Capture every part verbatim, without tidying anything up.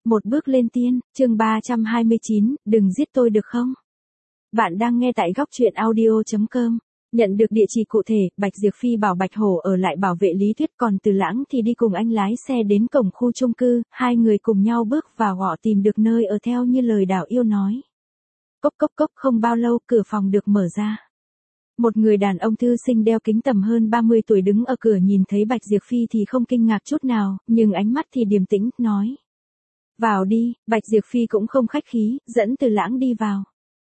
Một bước lên tiên, chương ba trăm hai mươi chín, đừng giết tôi được không? Bạn đang nghe tại góc truyện audio chấm com. Nhận được địa chỉ cụ thể, Bạch Diệp Phi bảo Bạch Hổ ở lại bảo vệ Lý Tuyết, còn Từ Lãng thì đi cùng anh lái xe đến cổng khu chung cư, hai người cùng nhau bước vào họ tìm được nơi ở theo như lời Đào Yêu nói. Cốc cốc cốc, không bao lâu cửa phòng được mở ra. Một người đàn ông thư sinh đeo kính tầm hơn ba mươi tuổi đứng ở cửa nhìn thấy Bạch Diệp Phi thì không kinh ngạc chút nào, nhưng ánh mắt thì điềm tĩnh, nói. Vào đi. Bạch Diệp Phi cũng không khách khí, dẫn Từ Lãng đi vào.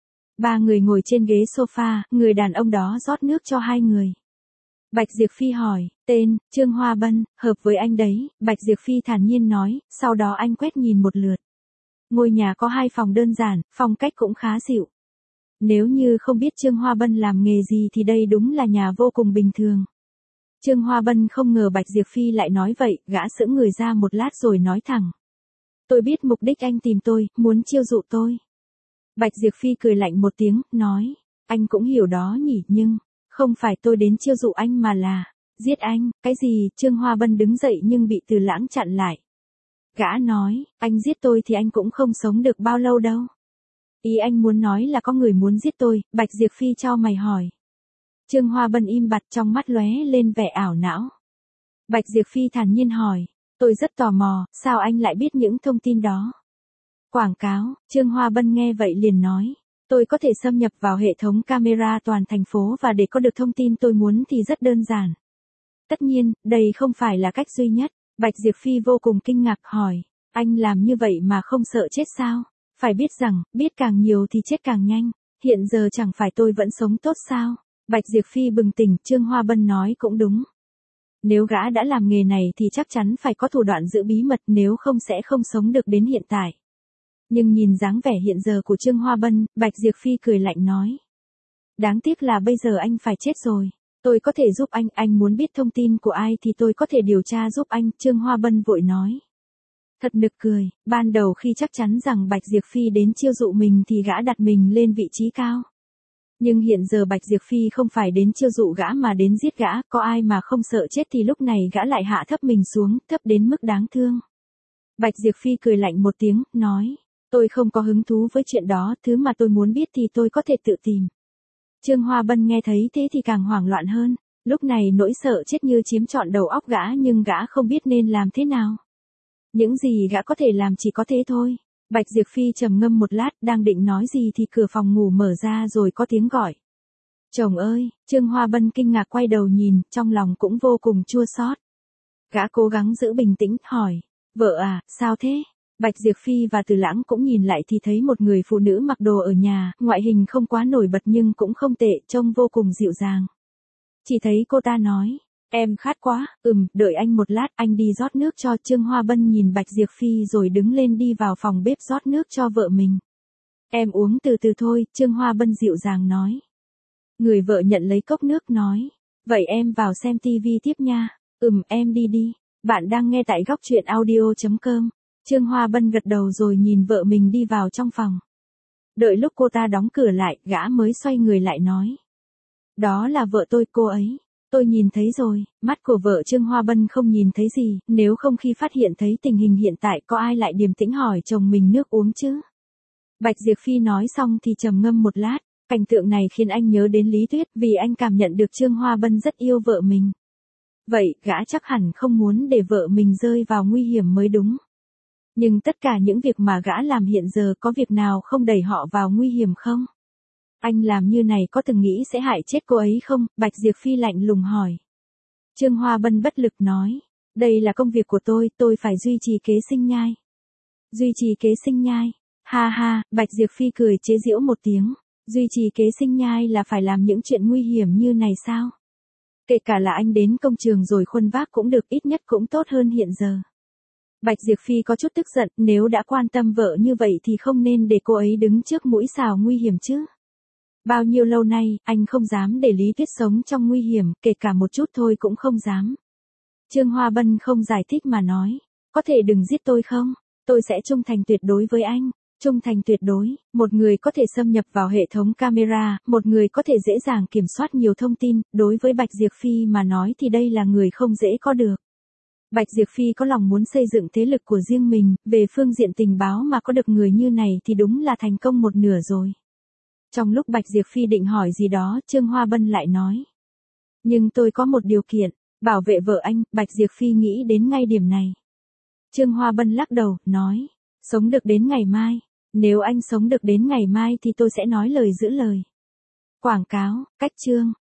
Ba người ngồi trên ghế sofa, người đàn ông đó rót nước cho hai người. Bạch Diệp Phi hỏi, tên, Trương Hoa Bân, hợp với anh đấy, Bạch Diệp Phi thản nhiên nói, sau đó anh quét nhìn một lượt. Ngôi nhà có hai phòng đơn giản, phong cách cũng khá dịu. Nếu như không biết Trương Hoa Bân làm nghề gì thì đây đúng là nhà vô cùng bình thường. Trương Hoa Bân không ngờ Bạch Diệp Phi lại nói vậy, gã sững người ra một lát rồi nói thẳng. Tôi biết mục đích anh tìm tôi, muốn chiêu dụ tôi. Bạch Diệp Phi cười lạnh một tiếng, nói, anh cũng hiểu đó nhỉ, nhưng, không phải tôi đến chiêu dụ anh mà là, giết anh. Cái gì? Trương Hoa Bân đứng dậy nhưng bị Từ Lãng chặn lại. Gã nói, anh giết tôi thì anh cũng không sống được bao lâu đâu. Ý anh muốn nói là có người muốn giết tôi? Bạch Diệp Phi chau mày hỏi. Trương Hoa Bân im bặt, trong mắt lóe lên vẻ ảo não. Bạch Diệp Phi thản nhiên hỏi, tôi rất tò mò, sao anh lại biết những thông tin đó? Quảng cáo. Trương Hoa Bân nghe vậy liền nói, tôi có thể xâm nhập vào hệ thống camera toàn thành phố và để có được thông tin tôi muốn thì rất đơn giản. Tất nhiên, đây không phải là cách duy nhất. Bạch Diệp Phi vô cùng kinh ngạc hỏi, anh làm như vậy mà không sợ chết sao? Phải biết rằng, biết càng nhiều thì chết càng nhanh, hiện giờ chẳng phải tôi vẫn sống tốt sao? Bạch Diệp Phi bừng tỉnh, Trương Hoa Bân nói cũng đúng. Nếu gã đã làm nghề này thì chắc chắn phải có thủ đoạn giữ bí mật, nếu không sẽ không sống được đến hiện tại. Nhưng nhìn dáng vẻ hiện giờ của Trương Hoa Bân, Bạch Diệp Phi cười lạnh nói. Đáng tiếc là bây giờ anh phải chết rồi. Tôi có thể giúp anh, anh muốn biết thông tin của ai thì tôi có thể điều tra giúp anh, Trương Hoa Bân vội nói. Thật nực cười, ban đầu khi chắc chắn rằng Bạch Diệp Phi đến chiêu dụ mình thì gã đặt mình lên vị trí cao. Nhưng hiện giờ Bạch Diệp Phi không phải đến chiêu dụ gã mà đến giết gã, có ai mà không sợ chết thì lúc này gã lại hạ thấp mình xuống, thấp đến mức đáng thương. Bạch Diệp Phi cười lạnh một tiếng, nói, tôi không có hứng thú với chuyện đó, thứ mà tôi muốn biết thì tôi có thể tự tìm. Trương Hoa Bân nghe thấy thế thì càng hoảng loạn hơn, lúc này nỗi sợ chết như chiếm trọn đầu óc gã nhưng gã không biết nên làm thế nào. Những gì gã có thể làm chỉ có thế thôi. Bạch Diệp Phi trầm ngâm một lát, đang định nói gì thì cửa phòng ngủ mở ra rồi có tiếng gọi. Chồng ơi. Trương Hoa Bân kinh ngạc quay đầu nhìn, trong lòng cũng vô cùng chua xót. Gã cố gắng giữ bình tĩnh, hỏi, vợ à, sao thế? Bạch Diệp Phi và Từ Lãng cũng nhìn lại thì thấy một người phụ nữ mặc đồ ở nhà, ngoại hình không quá nổi bật nhưng cũng không tệ, trông vô cùng dịu dàng. Chỉ thấy cô ta nói, em khát quá, ừm, đợi anh một lát, anh đi rót nước cho. Trương Hoa Bân nhìn Bạch Diệp Phi rồi đứng lên đi vào phòng bếp rót nước cho vợ mình. Em uống từ từ thôi, Trương Hoa Bân dịu dàng nói. Người vợ nhận lấy cốc nước nói, vậy em vào xem tivi tiếp nha. Ừm, em đi đi. Bạn đang nghe tại góc truyện audio chấm com. Trương Hoa Bân gật đầu rồi nhìn vợ mình đi vào trong phòng. Đợi lúc cô ta đóng cửa lại, gã mới xoay người lại nói. Đó là vợ tôi, cô ấy. Tôi nhìn thấy rồi. Mắt của vợ Trương Hoa Bân không nhìn thấy gì, nếu không khi phát hiện thấy tình hình hiện tại có ai lại điềm tĩnh hỏi chồng mình nước uống chứ. Bạch Diệp Phi nói xong thì trầm ngâm một lát, cảnh tượng này khiến anh nhớ đến Lý Tuyết vì anh cảm nhận được Trương Hoa Bân rất yêu vợ mình. Vậy, gã chắc hẳn không muốn để vợ mình rơi vào nguy hiểm mới đúng. Nhưng tất cả những việc mà gã làm hiện giờ có việc nào không đẩy họ vào nguy hiểm không? Anh làm như này có từng nghĩ sẽ hại chết cô ấy không? Bạch Diệp Phi lạnh lùng hỏi. Trương Hoa Bân bất lực nói. Đây là công việc của tôi, tôi phải duy trì kế sinh nhai. Duy trì kế sinh nhai. Ha ha, Bạch Diệp Phi cười chế giễu một tiếng. Duy trì kế sinh nhai là phải làm những chuyện nguy hiểm như này sao? Kể cả là anh đến công trường rồi khuân vác cũng được, ít nhất cũng tốt hơn hiện giờ. Bạch Diệp Phi có chút tức giận, nếu đã quan tâm vợ như vậy thì không nên để cô ấy đứng trước mũi xào nguy hiểm chứ. Bao nhiêu lâu nay, anh không dám để Lý Tuyết sống trong nguy hiểm, kể cả một chút thôi cũng không dám. Trương Hoa Bân không giải thích mà nói, có thể đừng giết tôi không? Tôi sẽ trung thành tuyệt đối với anh. Trung thành tuyệt đối, một người có thể xâm nhập vào hệ thống camera, một người có thể dễ dàng kiểm soát nhiều thông tin, đối với Bạch Diệp Phi mà nói thì đây là người không dễ có được. Bạch Diệp Phi có lòng muốn xây dựng thế lực của riêng mình, về phương diện tình báo mà có được người như này thì đúng là thành công một nửa rồi. Trong lúc Bạch Diệp Phi định hỏi gì đó, Trương Hoa Bân lại nói. Nhưng tôi có một điều kiện, bảo vệ vợ anh. Bạch Diệp Phi nghĩ đến ngay điểm này. Trương Hoa Bân lắc đầu, nói. Sống được đến ngày mai. Nếu anh sống được đến ngày mai thì tôi sẽ nói lời giữ lời. Quảng cáo, cách chương.